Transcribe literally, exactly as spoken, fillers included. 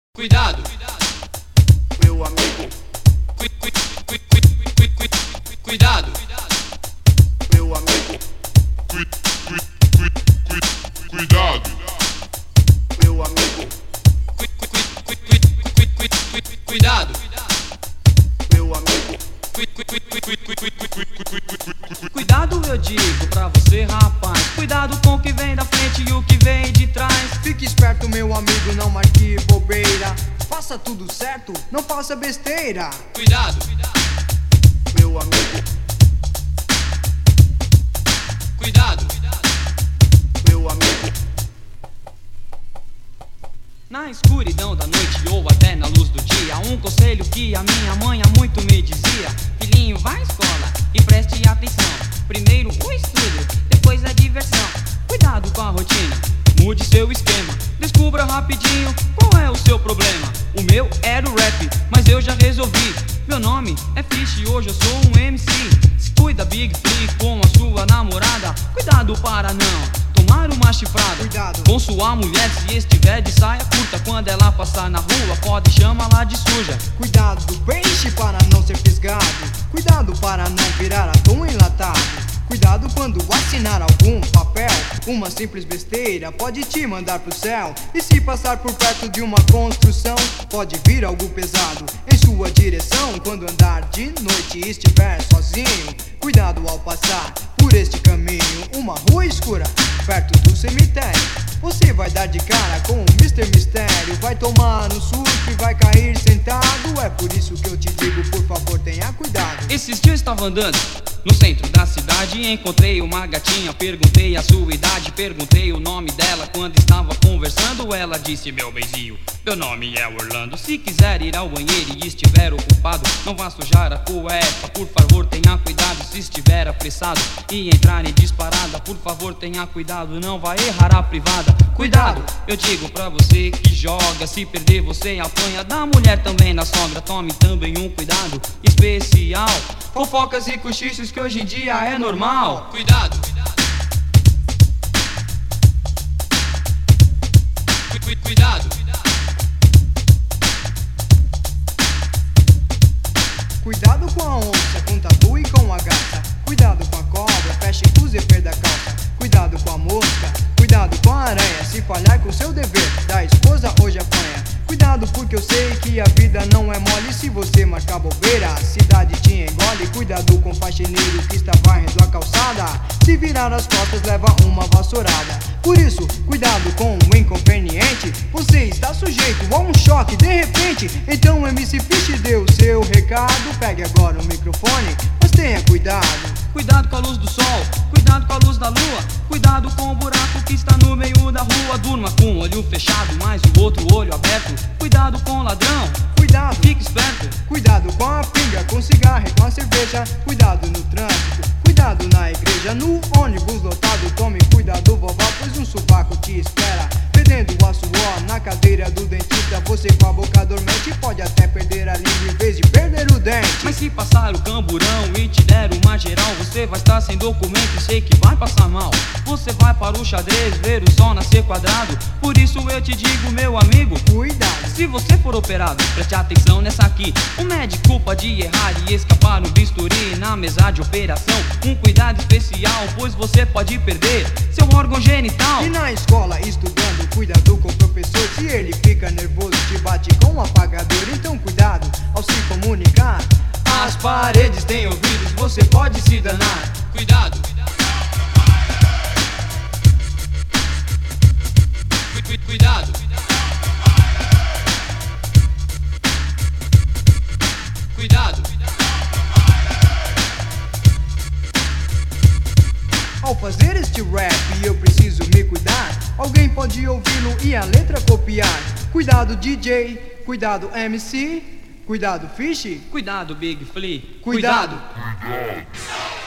Cuidado, meu amigo. Cu- cu- cu- cu- cu- cu- Cuidado, meu amigo. Cu- cu- cu- cu- Cuidado, meu amigo. Cu- cu- cu- cu- cu- cu- cu- Cuidado, meu amigo. Cu- cu- cu- cu- cu- cu- cu- cu- Cuidado, eu digo pra você, rapaz. Cuidado com o que vem da frente e o que vem de trás. Fique esperto, meu amigo, não marque bobeira. Faça tudo certo, não faça besteira. Cuidado, Meu amigo. cuidado, Meu amigo. Na escuridão da noite ou até na luz do dia, um conselho que a minha mãe há muito me dizia: filhinho, vá à escola e preste atenção. Primeiro o estudo, depois a diversão. Cuidado com a rotina, mude seu esquema. Descubra rapidinho qual é o seu problema. O meu era o rap, mas eu já resolvi. Meu nome é Fish e hoje eu sou um M C. Se cuida, Big Flea, com a sua namorada. Cuidado para não tomar uma chifrada. Cuidado com sua mulher, se estiver de saia curta. Quando ela passar na rua, pode chamá-la de suja. Cuidado do peixe para não ser fisgado. Cuidado para não virar atum enlatado. Cuidado quando assinar algum papel. Uma simples besteira pode te mandar pro céu. E se passar por perto de uma construção, pode vir algo pesado em sua direção. Quando andar de noite e estiver sozinho, cuidado ao passar por este caminho. Uma rua escura perto do cemitério, você vai dar de cara com o mister Mistério. Vai tomar um susto e vai cair sentado. É por isso que eu te digo, por favor, tenha cuidado. Esses dias eu estava andando no centro da cidade e encontrei uma gatinha. Perguntei a sua idade, perguntei o nome dela. Quando estava conversando, ela disse: meu beijinho, meu nome é Orlando. Se quiser ir ao banheiro e estiver ocupado, não vá sujar a cueca, por favor tenha cuidado. Se estiver apressado e entrar em disparada, por favor tenha cuidado, não vai errar a privada. Cuidado, eu digo pra você que joga, se perder você apanha. Da mulher também na sogra, tome também um cuidado especial. Fofocas e cochichos que hoje em dia é normal. cuidado, Cu- cu- Cuidado, Cuidado com a onça, com o tatu e com a gata. Cuidado com a cobra, feche o zíper da calça. Cuidado com a mosca, cuidado com a aranha. Se falhar com o seu dever, da esposa hoje apanha. Cuidado porque eu sei que a vida não é mole. Se você marcar bobeira, a cidade te engole. Cuidado com o faxineiro que está varrendo a calçada. Se virar as costas, leva uma vassourada. Por isso, cuidado com o inconveniente. Você está sujeito a um choque de repente. Então M C Fish deu o seu recado. Pegue agora o microfone, mas tenha cuidado. Cuidado com a luz do sol, cuidado com a luz da lua. Cuidado com o buraco que está no meio da rua. Durma com o olho fechado, mas o outro olho aberto. Cuidado com o ladrão, Cuidado, fique esperto. cuidado com a pinga, com cigarro e com a cerveja. Cuidado no trânsito, cuidado na igreja. No ônibus lotado, tome cuidado, vovó, pois um sovaco te espera. Fedendo a suor na cadeira do dentista. Você com a boca dormente pode até perder a língua em vez de perder o dente. Mas se passar o camburão e te der uma geral, você vai estar sem documento e sei que vai passar mal. Você vai para o xadrez ver o sol nascer quadrado. Por isso eu te digo, meu amigo, Cuidado, se você for operado, preste atenção nessa aqui. O médico pode errar e escapar no bisturi na mesa de operação. Um cuidado especial, pois você pode perder seu órgão genital. e na escola estudando, cuidado com o professor. Se ele fica nervoso, te bate com um apagador. Então cuidado ao se comunicar. As paredes têm ouvidos, você pode se danar. cuidado, Cu- cu- Cuidado, cuidado, Ao fazer este rap eu preciso me cuidar. Alguém pode ouvi-lo e a letra copiar. Cuidado D J, cuidado M C, cuidado Fish, Cuidado, Big Flea. cuidado. cuidado.